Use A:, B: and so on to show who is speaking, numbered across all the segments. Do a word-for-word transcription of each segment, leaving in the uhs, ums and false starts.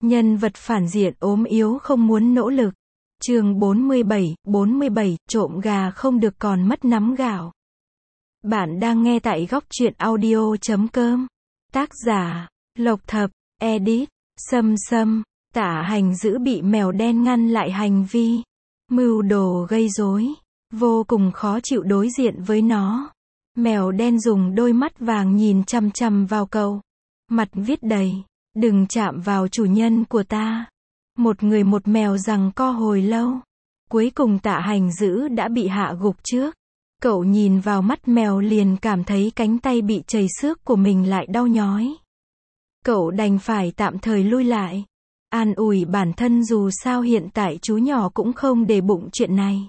A: Nhân vật phản diện ốm yếu không muốn nỗ lực. Chương bốn mươi bảy, bốn mươi bảy, trộm gà không được còn mất nắm gạo. Bạn đang nghe tại góc truyện audio chấm com. Tác giả, Lộc Thập, edit, Sâm Sâm. Tả Hành Dữ bị mèo đen ngăn lại hành vi, mưu đồ gây rối, vô cùng khó chịu đối diện với nó. Mèo đen dùng đôi mắt vàng nhìn chằm chằm vào cậu, mặt viết đầy, đừng chạm vào chủ nhân của ta. Một người một mèo giằng co hồi lâu. Cuối cùng Tạ Hành Dữ đã bị hạ gục trước. Cậu nhìn vào mắt mèo liền cảm thấy cánh tay bị chảy xước của mình lại đau nhói. Cậu đành phải tạm thời lui lại, an ủi bản thân dù sao hiện tại chú nhỏ cũng không để bụng chuyện này.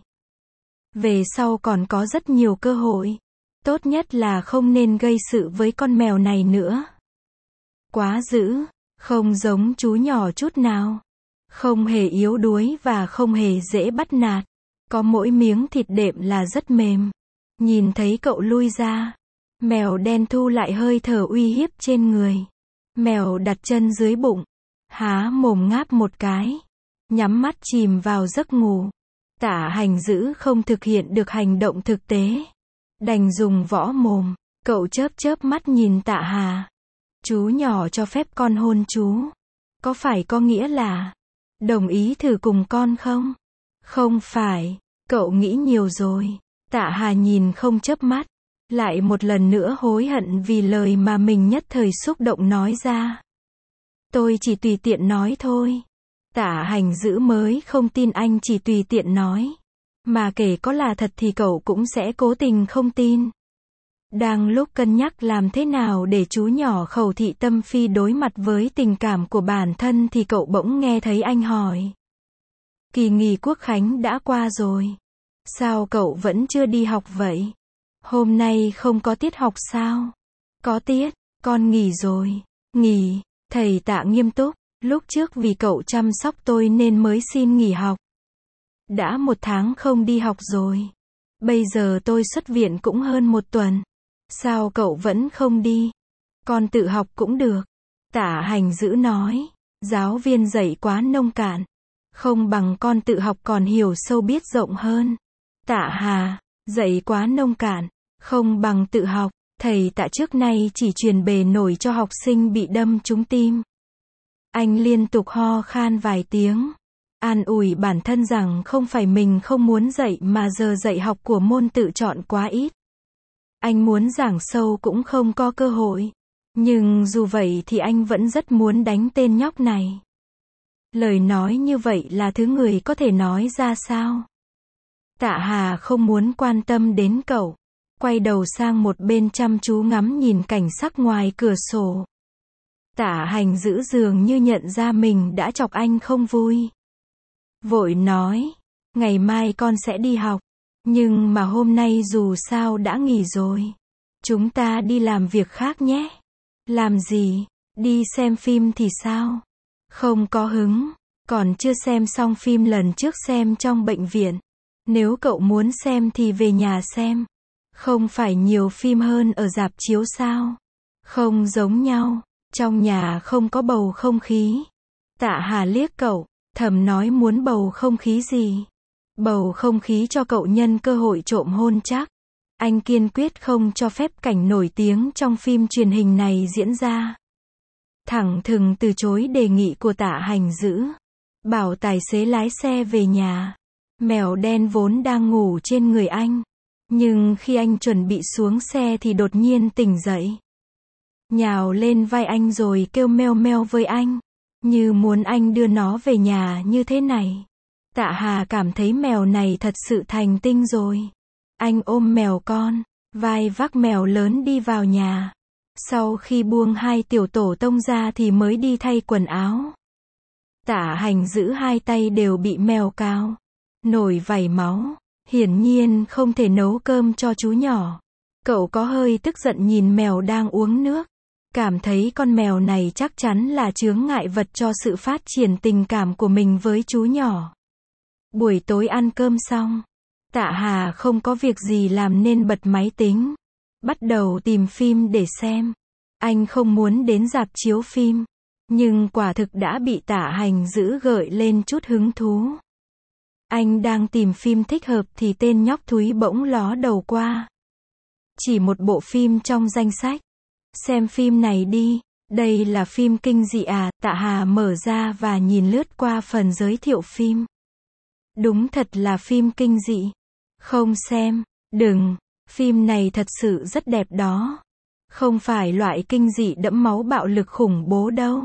A: Về sau còn có rất nhiều cơ hội. Tốt nhất là không nên gây sự với con mèo này nữa. Quá dữ, không giống chú nhỏ chút nào. Không hề yếu đuối và không hề dễ bắt nạt. Có mỗi miếng thịt đệm là rất mềm. Nhìn thấy cậu lui ra, mèo đen thu lại hơi thở uy hiếp trên người. Mèo đặt chân dưới bụng, há mồm ngáp một cái, nhắm mắt chìm vào giấc ngủ. Tạ Hành Dữ không thực hiện được hành động thực tế, đành dùng võ mồm. Cậu chớp chớp mắt nhìn Tạ Hà. Chú nhỏ cho phép con hôn chú, có phải có nghĩa là đồng ý thử cùng con không? Không phải, cậu nghĩ nhiều rồi. Tạ Hà nhìn không chớp mắt, lại một lần nữa hối hận vì lời mà mình nhất thời xúc động nói ra. Tôi chỉ tùy tiện nói thôi. Tạ Hành Dữ mới không tin anh chỉ tùy tiện nói. Mà kể có là thật thì cậu cũng sẽ cố tình không tin. Đang lúc cân nhắc làm thế nào để chú nhỏ Khẩu Thị Tâm Phi đối mặt với tình cảm của bản thân thì cậu bỗng nghe thấy anh hỏi. Kỳ nghỉ Quốc Khánh đã qua rồi. Sao cậu vẫn chưa đi học vậy? Hôm nay không có tiết học sao? Có tiết, con nghỉ rồi. Nghỉ, thầy Tạ nghiêm túc. Lúc trước vì cậu chăm sóc tôi nên mới xin nghỉ học. Đã một tháng không đi học rồi. Bây giờ tôi xuất viện cũng hơn một tuần. Sao cậu vẫn không đi? Con tự học cũng được. Tạ Hành Dữ nói. Giáo viên dạy quá nông cạn. Không bằng con tự học còn hiểu sâu biết rộng hơn. Tạ Hà, dạy quá nông cạn. Không bằng tự học. Thầy Tạ trước nay chỉ truyền bề nổi cho học sinh bị đâm trúng tim. Anh liên tục ho khan vài tiếng. An ủi bản thân rằng không phải mình không muốn dạy mà giờ dạy học của môn tự chọn quá ít. Anh muốn giảng sâu cũng không có cơ hội. Nhưng dù vậy thì anh vẫn rất muốn đánh tên nhóc này. Lời nói như vậy là thứ người có thể nói ra sao? Tạ Hà không muốn quan tâm đến cậu. Quay đầu sang một bên chăm chú ngắm nhìn cảnh sắc ngoài cửa sổ. Tạ Hành Dữ dường như nhận ra mình đã chọc anh không vui. Vội nói, ngày mai con sẽ đi học. Nhưng mà hôm nay dù sao đã nghỉ rồi. Chúng ta đi làm việc khác nhé. Làm gì? Đi xem phim thì sao? Không có hứng. Còn chưa xem xong phim lần trước xem trong bệnh viện. Nếu cậu muốn xem thì về nhà xem. Không phải nhiều phim hơn ở rạp chiếu sao? Không giống nhau. Trong nhà không có bầu không khí. Tạ Hà liếc cậu, thầm nói muốn bầu không khí gì? Bầu không khí cho cậu nhân cơ hội trộm hôn chắc. Anh kiên quyết không cho phép cảnh nổi tiếng trong phim truyền hình này diễn ra. Thẳng thừng từ chối đề nghị của Tạ Hành Dữ. Bảo tài xế lái xe về nhà. Mèo đen vốn đang ngủ trên người anh. Nhưng khi anh chuẩn bị xuống xe thì đột nhiên tỉnh dậy. Nhào lên vai anh rồi kêu meo meo với anh. Như muốn anh đưa nó về nhà như thế này. Tạ Hà cảm thấy mèo này thật sự thành tinh rồi. Anh ôm mèo con, vai vác mèo lớn đi vào nhà. Sau khi buông hai tiểu tổ tông ra thì mới đi thay quần áo. Tạ Hành Dữ hai tay đều bị mèo cào, nổi vảy máu. Hiển nhiên không thể nấu cơm cho chú nhỏ. Cậu có hơi tức giận nhìn mèo đang uống nước. Cảm thấy con mèo này chắc chắn là chướng ngại vật cho sự phát triển tình cảm của mình với chú nhỏ. Buổi tối ăn cơm xong, Tạ Hà không có việc gì làm nên bật máy tính. Bắt đầu tìm phim để xem. Anh không muốn đến rạp chiếu phim. Nhưng quả thực đã bị Tạ Hành Dữ gợi lên chút hứng thú. Anh đang tìm phim thích hợp thì tên nhóc thúi bỗng ló đầu qua. Chỉ một bộ phim trong danh sách. Xem phim này đi, đây là phim kinh dị à? Tạ Hà mở ra và nhìn lướt qua phần giới thiệu phim. Đúng thật là phim kinh dị. Không xem, đừng, phim này thật sự rất đẹp đó. Không phải loại kinh dị đẫm máu bạo lực khủng bố đâu.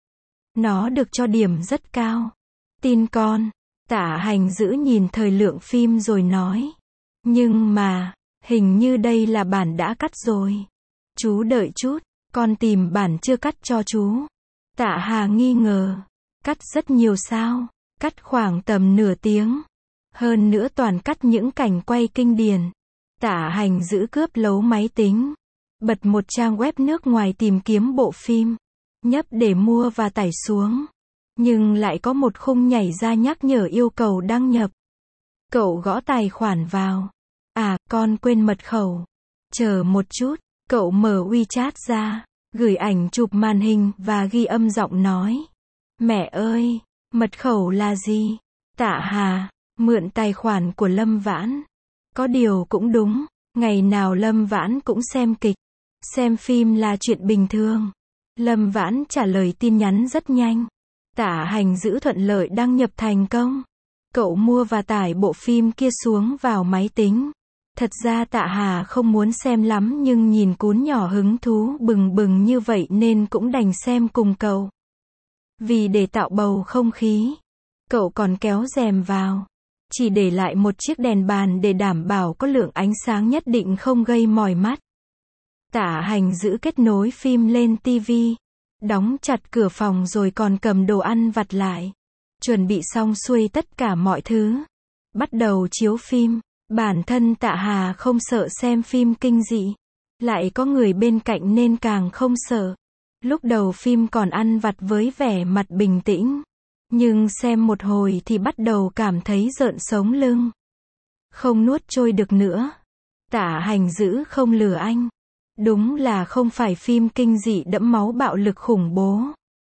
A: Nó được cho điểm rất cao. Tin con. Tạ Hành Dữ nhìn thời lượng phim rồi nói. Nhưng mà, hình như đây là bản đã cắt rồi. Chú đợi chút, con tìm bản chưa cắt cho chú. Tạ Hà nghi ngờ. Cắt rất nhiều sao? Cắt khoảng tầm nửa tiếng. Hơn nữa toàn cắt những cảnh quay kinh điển. Tạ Hành Dữ cướp lấu máy tính. Bật một trang web nước ngoài tìm kiếm bộ phim. Nhấp để mua và tải xuống. Nhưng lại có một khung nhảy ra nhắc nhở yêu cầu đăng nhập. Cậu gõ tài khoản vào. À, con quên mật khẩu. Chờ một chút, cậu mở WeChat ra, gửi ảnh chụp màn hình và ghi âm giọng nói. Mẹ ơi, mật khẩu là gì? Tạ Hà, mượn tài khoản của Lâm Vãn. Có điều cũng đúng, ngày nào Lâm Vãn cũng xem kịch. Xem phim là chuyện bình thường. Lâm Vãn trả lời tin nhắn rất nhanh. Tạ Hành Dữ thuận lợi đăng nhập thành công. Cậu mua và tải bộ phim kia xuống vào máy tính. Thật ra Tạ Hà không muốn xem lắm nhưng nhìn cún nhỏ hứng thú bừng bừng như vậy nên cũng đành xem cùng cậu. Vì để tạo bầu không khí, cậu còn kéo rèm vào. Chỉ để lại một chiếc đèn bàn để đảm bảo có lượng ánh sáng nhất định không gây mỏi mắt. Tạ Hành Dữ kết nối phim lên tivi. Đóng chặt cửa phòng rồi còn cầm đồ ăn vặt lại. Chuẩn bị xong xuôi tất cả mọi thứ. Bắt đầu chiếu phim. Bản thân Tạ Hà không sợ xem phim kinh dị. Lại có người bên cạnh nên càng không sợ. Lúc đầu phim còn ăn vặt với vẻ mặt bình tĩnh. Nhưng xem một hồi thì bắt đầu cảm thấy rợn sống lưng. Không nuốt trôi được nữa. Tạ Hành Dữ không lừa anh. Đúng là không phải phim kinh dị đẫm máu bạo lực khủng bố.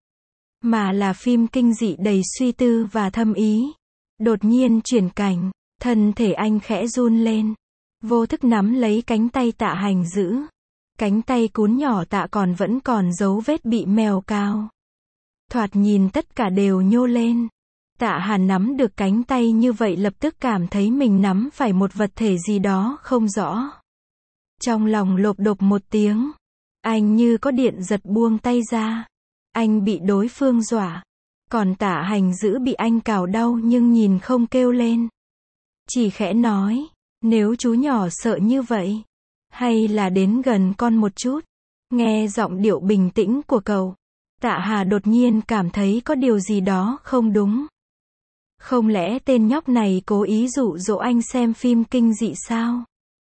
A: Mà là phim kinh dị đầy suy tư và thâm ý. Đột nhiên chuyển cảnh, thân thể anh khẽ run lên. Vô thức nắm lấy cánh tay Tạ Hành Dữ. Cánh tay cún nhỏ Tạ còn vẫn còn dấu vết bị mèo cào. Thoạt nhìn tất cả đều nhô lên. Tạ Hà nắm được cánh tay như vậy lập tức cảm thấy mình nắm phải một vật thể gì đó không rõ. Trong lòng lộp độp một tiếng. Anh như có điện giật buông tay ra. Anh bị đối phương dọa. Còn Tạ Hành Dữ bị anh cào đau nhưng nhìn không kêu lên. Chỉ khẽ nói, nếu chú nhỏ sợ như vậy, hay là đến gần con một chút. Nghe giọng điệu bình tĩnh của cậu, Tạ Hà đột nhiên cảm thấy có điều gì đó không đúng. Không lẽ tên nhóc này cố ý dụ dỗ anh xem phim kinh dị sao?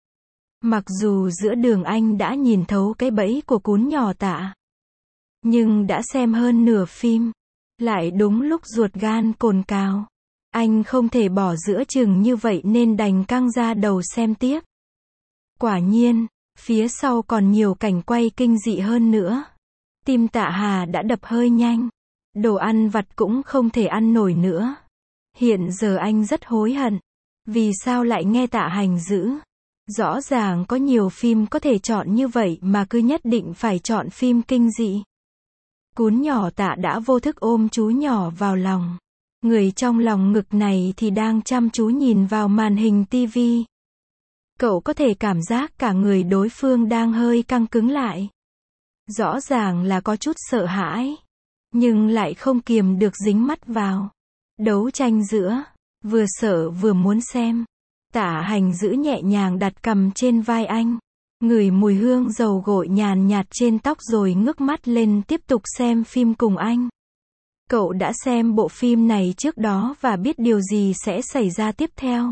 A: Mặc dù giữa đường anh đã nhìn thấu cái bẫy của cún nhỏ Tạ, nhưng đã xem hơn nửa phim, lại đúng lúc ruột gan cồn cào. Anh không thể bỏ giữa chừng như vậy nên đành căng ra đầu xem tiếp. Quả nhiên, phía sau còn nhiều cảnh quay kinh dị hơn nữa. Tim Tạ Hà đã đập hơi nhanh. Đồ ăn vặt cũng không thể ăn nổi nữa. Hiện giờ anh rất hối hận. Vì sao lại nghe Tạ Hành Dữ? Rõ ràng có nhiều phim có thể chọn như vậy mà cứ nhất định phải chọn phim kinh dị. Cún nhỏ Tạ đã vô thức ôm chú nhỏ vào lòng. Người trong lòng ngực này thì đang chăm chú nhìn vào màn hình tivi. Cậu có thể cảm giác cả người đối phương đang hơi căng cứng lại. Rõ ràng là có chút sợ hãi, nhưng lại không kiềm được dính mắt vào. Đấu tranh giữa, vừa sợ vừa muốn xem. Tạ Hành Dữ nhẹ nhàng đặt cằm trên vai anh, ngửi mùi hương dầu gội nhàn nhạt trên tóc rồi ngước mắt lên tiếp tục xem phim cùng anh. Cậu đã xem bộ phim này trước đó và biết điều gì sẽ xảy ra tiếp theo.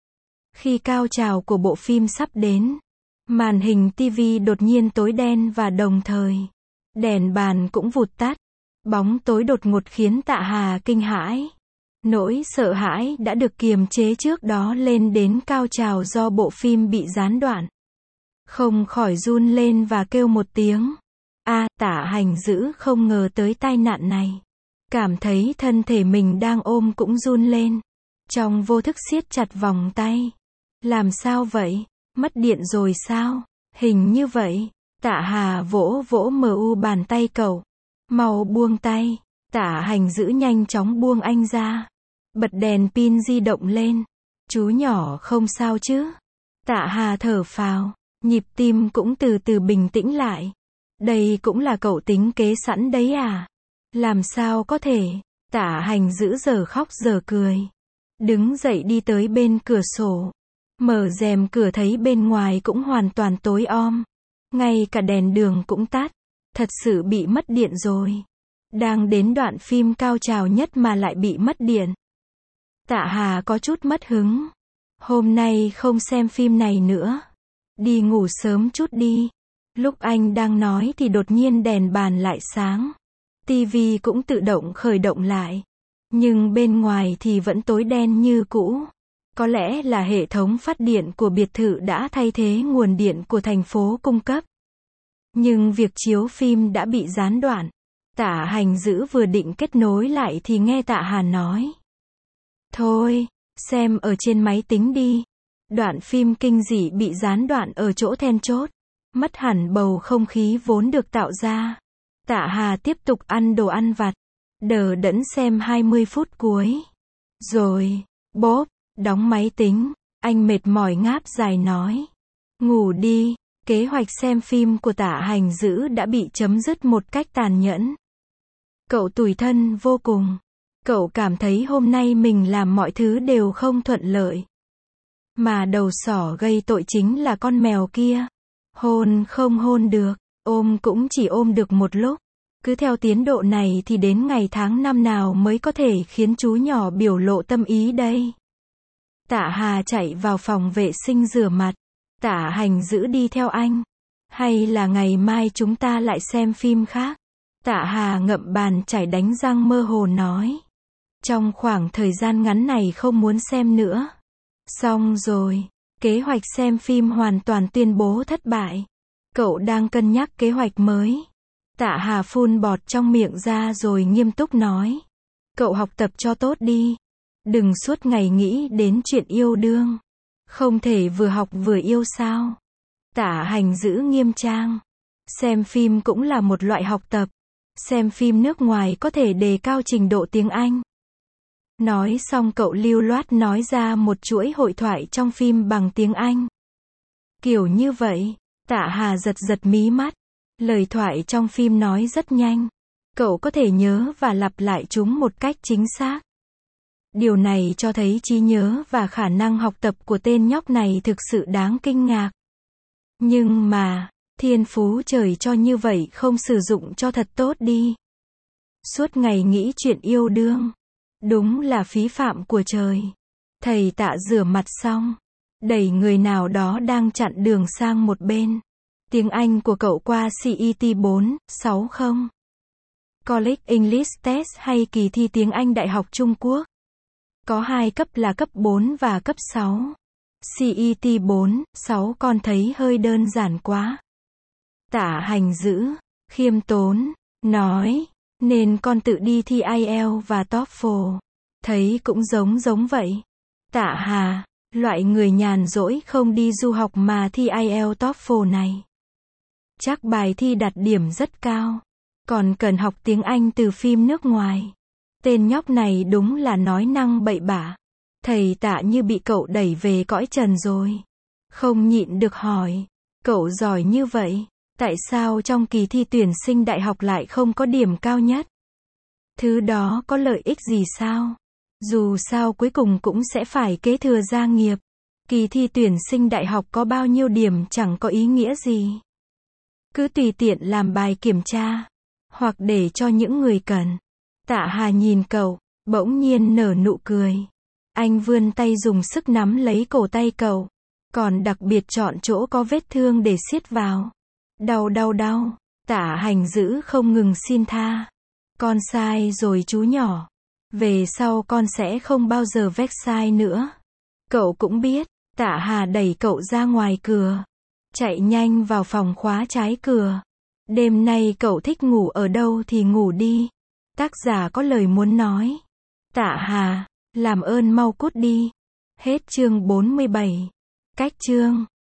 A: Khi cao trào của bộ phim sắp đến, màn hình tivi đột nhiên tối đen và đồng thời, đèn bàn cũng vụt tắt. Bóng tối đột ngột khiến Tạ Hà kinh hãi. Nỗi sợ hãi đã được kiềm chế trước đó lên đến cao trào do bộ phim bị gián đoạn. Không khỏi run lên và kêu một tiếng. A, Tạ Hành Dữ không ngờ tới tai nạn này. Cảm thấy thân thể mình đang ôm cũng run lên. Trong vô thức siết chặt vòng tay. Làm sao vậy? Mất điện rồi sao? Hình như vậy. Tạ Hà vỗ vỗ mờ u bàn tay cậu. Mau buông tay. Tạ Hành Dữ nhanh chóng buông anh ra. Bật đèn pin di động lên. Chú nhỏ không sao chứ? Tạ Hà thở phào. Nhịp tim cũng từ từ bình tĩnh lại. Đây cũng là cậu tính kế sẵn đấy à? Làm sao có thể? Tạ Hành Dữ giờ khóc giờ cười. Đứng dậy đi tới bên cửa sổ. Mở rèm cửa thấy bên ngoài cũng hoàn toàn tối om. Ngay cả đèn đường cũng tắt. Thật sự bị mất điện rồi. Đang đến đoạn phim cao trào nhất mà lại bị mất điện. Tạ Hà có chút mất hứng. Hôm nay không xem phim này nữa. Đi ngủ sớm chút đi. Lúc anh đang nói thì đột nhiên đèn bàn lại sáng. Tivi cũng tự động khởi động lại. Nhưng bên ngoài thì vẫn tối đen như cũ. Có lẽ là hệ thống phát điện của biệt thự đã thay thế nguồn điện của thành phố cung cấp. Nhưng việc chiếu phim đã bị gián đoạn. Tạ Hành Dữ vừa định kết nối lại thì nghe Tạ Hà nói. Thôi, xem ở trên máy tính đi. Đoạn phim kinh dị bị gián đoạn ở chỗ then chốt. Mất hẳn bầu không khí vốn được tạo ra. Tạ Hà tiếp tục ăn đồ ăn vặt. Đờ đẫn xem hai mươi phút cuối. Rồi, bốp, đóng máy tính. Anh mệt mỏi ngáp dài nói. Ngủ đi. Kế hoạch xem phim của Tạ Hành Dữ đã bị chấm dứt một cách tàn nhẫn. Cậu tủi thân vô cùng. Cậu cảm thấy hôm nay mình làm mọi thứ đều không thuận lợi. Mà đầu sỏ gây tội chính là con mèo kia. Hôn không hôn được, ôm cũng chỉ ôm được một lúc. Cứ theo tiến độ này thì đến ngày tháng năm nào mới có thể khiến chú nhỏ biểu lộ tâm ý đây. Tạ Hà chạy vào phòng vệ sinh rửa mặt. Tạ Hành Dữ đi theo anh. Hay là ngày mai chúng ta lại xem phim khác? Tạ Hà ngậm bàn chải đánh răng mơ hồ nói. Trong khoảng thời gian ngắn này không muốn xem nữa. Xong rồi. Kế hoạch xem phim hoàn toàn tuyên bố thất bại. Cậu đang cân nhắc kế hoạch mới. Tạ Hà phun bọt trong miệng ra rồi nghiêm túc nói. Cậu học tập cho tốt đi. Đừng suốt ngày nghĩ đến chuyện yêu đương. Không thể vừa học vừa yêu sao? Tạ Hành Dữ nghiêm trang. Xem phim cũng là một loại học tập. Xem phim nước ngoài có thể đề cao trình độ tiếng Anh. Nói xong cậu lưu loát nói ra một chuỗi hội thoại trong phim bằng tiếng Anh. Kiểu như vậy, Tạ Hà giật giật mí mắt. Lời thoại trong phim nói rất nhanh. Cậu có thể nhớ và lặp lại chúng một cách chính xác. Điều này cho thấy trí nhớ và khả năng học tập của tên nhóc này thực sự đáng kinh ngạc. Nhưng mà, thiên phú trời cho như vậy không sử dụng cho thật tốt đi. Suốt ngày nghĩ chuyện yêu đương. Đúng là phí phạm của trời. Thầy Tạ rửa mặt xong. Đẩy người nào đó đang chặn đường sang một bên. Tiếng Anh của cậu qua xê e tê bốn, sáu không. College English Test hay kỳ thi tiếng Anh Đại học Trung Quốc. Có hai cấp là cấp bốn và cấp sáu. xê e tê bốn, sáu con thấy hơi đơn giản quá. Tạ Hành Dữ, khiêm tốn, nói, nên con tự đi thi ai eo và TOEFL. Thấy cũng giống giống vậy. Tạ Hà, loại người nhàn rỗi không đi du học mà thi ai eo TOEFL này. Chắc bài thi đạt điểm rất cao. Còn cần học tiếng Anh từ phim nước ngoài. Tên nhóc này đúng là nói năng bậy bạ. Thầy Tạ như bị cậu đẩy về cõi trần rồi. Không nhịn được hỏi. Cậu giỏi như vậy. Tại sao trong kỳ thi tuyển sinh đại học lại không có điểm cao nhất? Thứ đó có lợi ích gì sao? Dù sao cuối cùng cũng sẽ phải kế thừa gia nghiệp. Kỳ thi tuyển sinh đại học có bao nhiêu điểm chẳng có ý nghĩa gì. Cứ tùy tiện làm bài kiểm tra. Hoặc để cho những người cần. Tạ Hà nhìn cậu, bỗng nhiên nở nụ cười. Anh vươn tay dùng sức nắm lấy cổ tay cậu. Còn đặc biệt chọn chỗ có vết thương để siết vào. Đau đau đau. Tạ Hành Dữ không ngừng xin tha. Con sai rồi chú nhỏ. Về sau con sẽ không bao giờ vét sai nữa. Cậu cũng biết. Tạ Hà đẩy cậu ra ngoài cửa. Chạy nhanh vào phòng khóa trái cửa. Đêm nay cậu thích ngủ ở đâu thì ngủ đi. Tác giả có lời muốn nói. Tạ Hà, làm ơn mau cút đi. Hết chương bốn mươi bảy. Cách chương